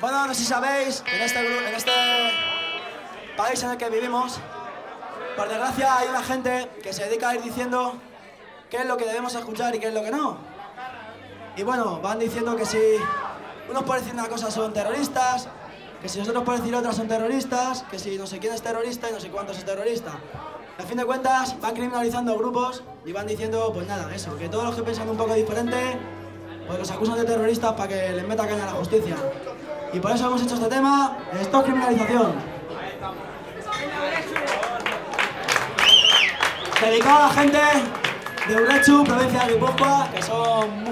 Bueno, no sé si sabéis que en este país en el que vivimos, por desgracia hay una gente que se dedica a ir diciendo qué es lo que debemos escuchar y qué es lo que no. Y bueno, van diciendo que si unos por decir una cosa son terroristas, que si nosotros por decir otra son terroristas, que si no sé quién es terrorista y no sé cuántos es terrorista. A fin de cuentas van criminalizando grupos y van diciendo, pues nada, eso, que todos los que piensan un poco diferente, pues los acusan de terroristas para que les meta caña a la justicia. Y por eso hemos hecho este tema, Stop Criminalización. Dedicado a la gente de Urretxu, provincia de Guipúzcoa, que son